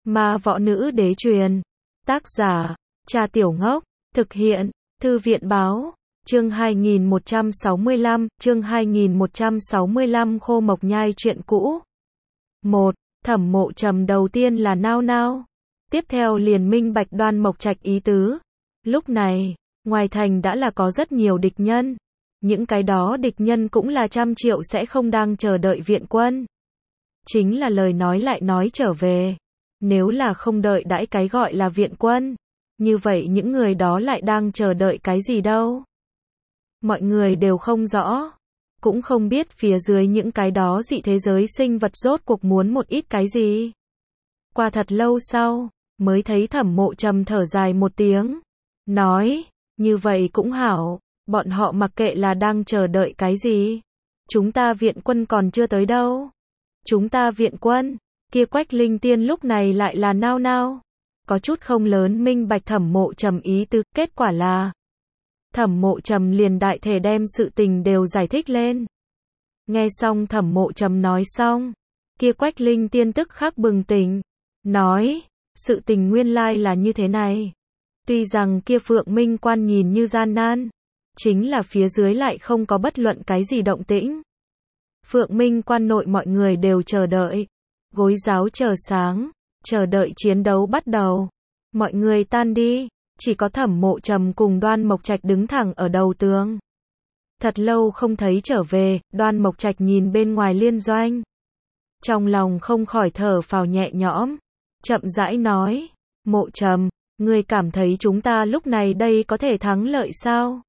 Ma võ nữ đế truyền. Tác giả, Trà Tiểu Ngốc. Thực hiện, Thư viện báo. Chương 2165, chương 2165 Khô Mộc Nhai chuyện cũ. 1. Thẩm Mộ Trầm đầu tiên là nao nao. Tiếp theo liền minh bạch Đoan Mộc Trạch ý tứ. Lúc này, ngoài thành đã là có rất nhiều địch nhân. Những cái đó địch nhân cũng là trăm triệu sẽ không đang chờ đợi viện quân. Chính là lời nói lại nói trở về. Nếu là không đợi đãi cái gọi là viện quân, như vậy những người đó lại đang chờ đợi cái gì đâu? Mọi người đều không rõ, cũng không biết phía dưới những cái đó dị thế giới sinh vật rốt cuộc muốn một ít cái gì. Qua thật lâu sau, mới thấy Thẩm Mộ Trầm thở dài một tiếng, nói, như vậy cũng hảo, bọn họ mặc kệ là đang chờ đợi cái gì. Chúng ta viện quân còn chưa tới đâu. Chúng ta viện quân, kia Quách Linh Tiên lúc này lại là nao nao. Có chút không lớn minh bạch Thẩm Mộ Trầm ý tứ, kết quả là Thẩm Mộ Trầm liền đại thể đem sự tình đều giải thích lên. Nghe xong Thẩm Mộ Trầm nói xong, kia Quách Linh Tiên tức khắc bừng tỉnh, nói, sự tình nguyên lai là như thế này. Tuy rằng kia Phượng Minh Quan nhìn như gian nan, chính là phía dưới lại không có bất luận cái gì động tĩnh. Phượng Minh Quan nội mọi người đều chờ đợi, gối giáo chờ sáng, chờ đợi chiến đấu bắt đầu. Mọi người tan đi, chỉ có Thẩm Mộ Trầm cùng Đoan Mộc Trạch đứng thẳng ở đầu tường. Thật lâu không thấy trở về, Đoan Mộc Trạch nhìn bên ngoài liên doanh. Trong lòng không khỏi thở phào nhẹ nhõm, chậm rãi nói, Mộ Trầm, ngươi cảm thấy chúng ta lúc này đây có thể thắng lợi sao?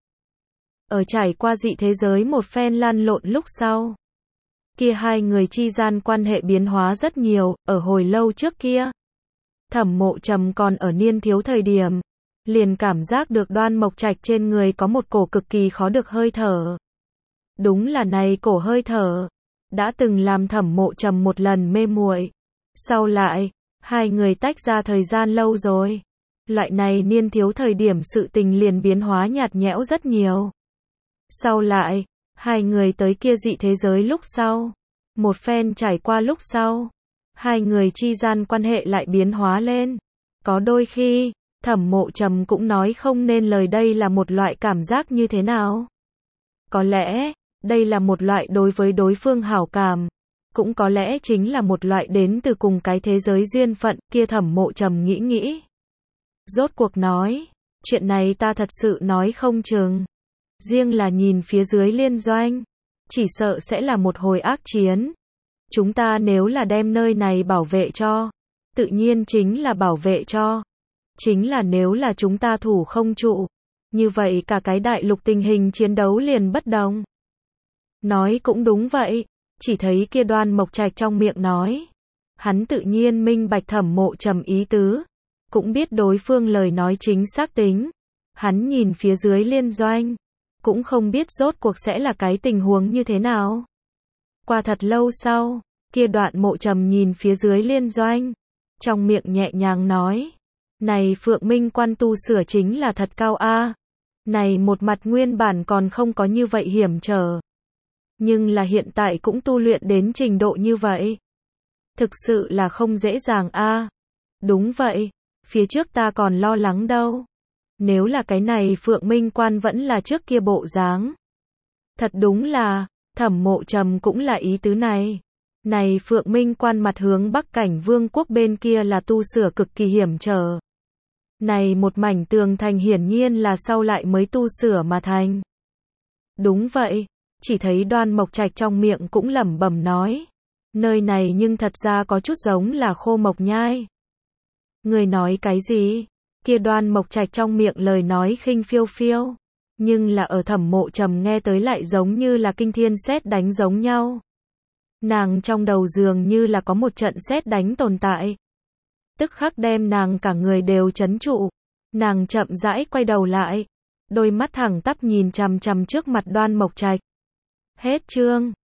Ở trải qua dị thế giới một phen lăn lộn lúc sau, kia hai người chi gian quan hệ biến hóa rất nhiều. Ở hồi lâu trước kia, Thẩm Mộ Trầm còn ở niên thiếu thời điểm, liền cảm giác được Đoan Mộc Trạch trên người có một cổ cực kỳ khó được hơi thở. Đúng là này cổ hơi thở đã từng làm Thẩm Mộ Trầm một lần mê muội. Sau lại, hai người tách ra thời gian lâu rồi, loại này niên thiếu thời điểm sự tình liền biến hóa nhạt nhẽo rất nhiều. Sau lại, hai người tới kia dị thế giới lúc sau, một phen trải qua lúc sau, hai người chi gian quan hệ lại biến hóa lên. Có đôi khi, Thẩm Mộ Trầm cũng nói không nên lời đây là một loại cảm giác như thế nào. Có lẽ, đây là một loại đối với đối phương hảo cảm, cũng có lẽ chính là một loại đến từ cùng cái thế giới duyên phận. Kia Thẩm Mộ Trầm nghĩ. Rốt cuộc nói, chuyện này ta thật sự nói không chừng. Riêng là nhìn phía dưới liên doanh, chỉ sợ sẽ là một hồi ác chiến. Chúng ta nếu là đem nơi này bảo vệ cho, tự nhiên chính là bảo vệ cho. Chính là nếu là chúng ta thủ không trụ, như vậy cả cái đại lục tình hình chiến đấu liền bất đồng. Nói cũng đúng vậy, chỉ thấy kia Đoan Mộc Trạch trong miệng nói. Hắn tự nhiên minh bạch Thẩm Mộ Trầm ý tứ, cũng biết đối phương lời nói chính xác tính. Hắn nhìn phía dưới liên doanh, cũng không biết rốt cuộc sẽ là cái tình huống như thế nào. Qua thật lâu sau, kia Đoan Mộ Trầm nhìn phía dưới liên doanh, trong miệng nhẹ nhàng nói. Này Phượng Minh Quan tu sửa chính là thật cao a. Này một mặt nguyên bản còn không có như vậy hiểm trở, nhưng là hiện tại cũng tu luyện đến trình độ như vậy. Thực sự là không dễ dàng a. Đúng vậy, phía trước ta còn lo lắng đâu. Nếu là cái này Phượng Minh Quan vẫn là trước kia bộ dáng. Thật đúng là, Thẩm Mộ Trầm cũng là ý tứ này. Này Phượng Minh Quan mặt hướng Bắc Cảnh Vương quốc bên kia là tu sửa cực kỳ hiểm trở. Này một mảnh tường thành hiển nhiên là sau lại mới tu sửa mà thành. Đúng vậy, chỉ thấy Đoan Mộc Trạch trong miệng cũng lẩm bẩm nói. Nơi này nhưng thật ra có chút giống là Khô Mộc Nhai. Người nói cái gì? Kia Đoan Mộc Trạch trong miệng lời nói khinh phiêu phiêu, nhưng là ở Thẩm Mộ Trầm nghe tới lại giống như là kinh thiên sét đánh giống nhau. Nàng trong đầu dường như là có một trận sét đánh tồn tại. Tức khắc đem nàng cả người đều chấn trụ. Nàng chậm rãi quay đầu lại, đôi mắt thẳng tắp nhìn chằm chằm trước mặt Đoan Mộc Trạch. Hết chương.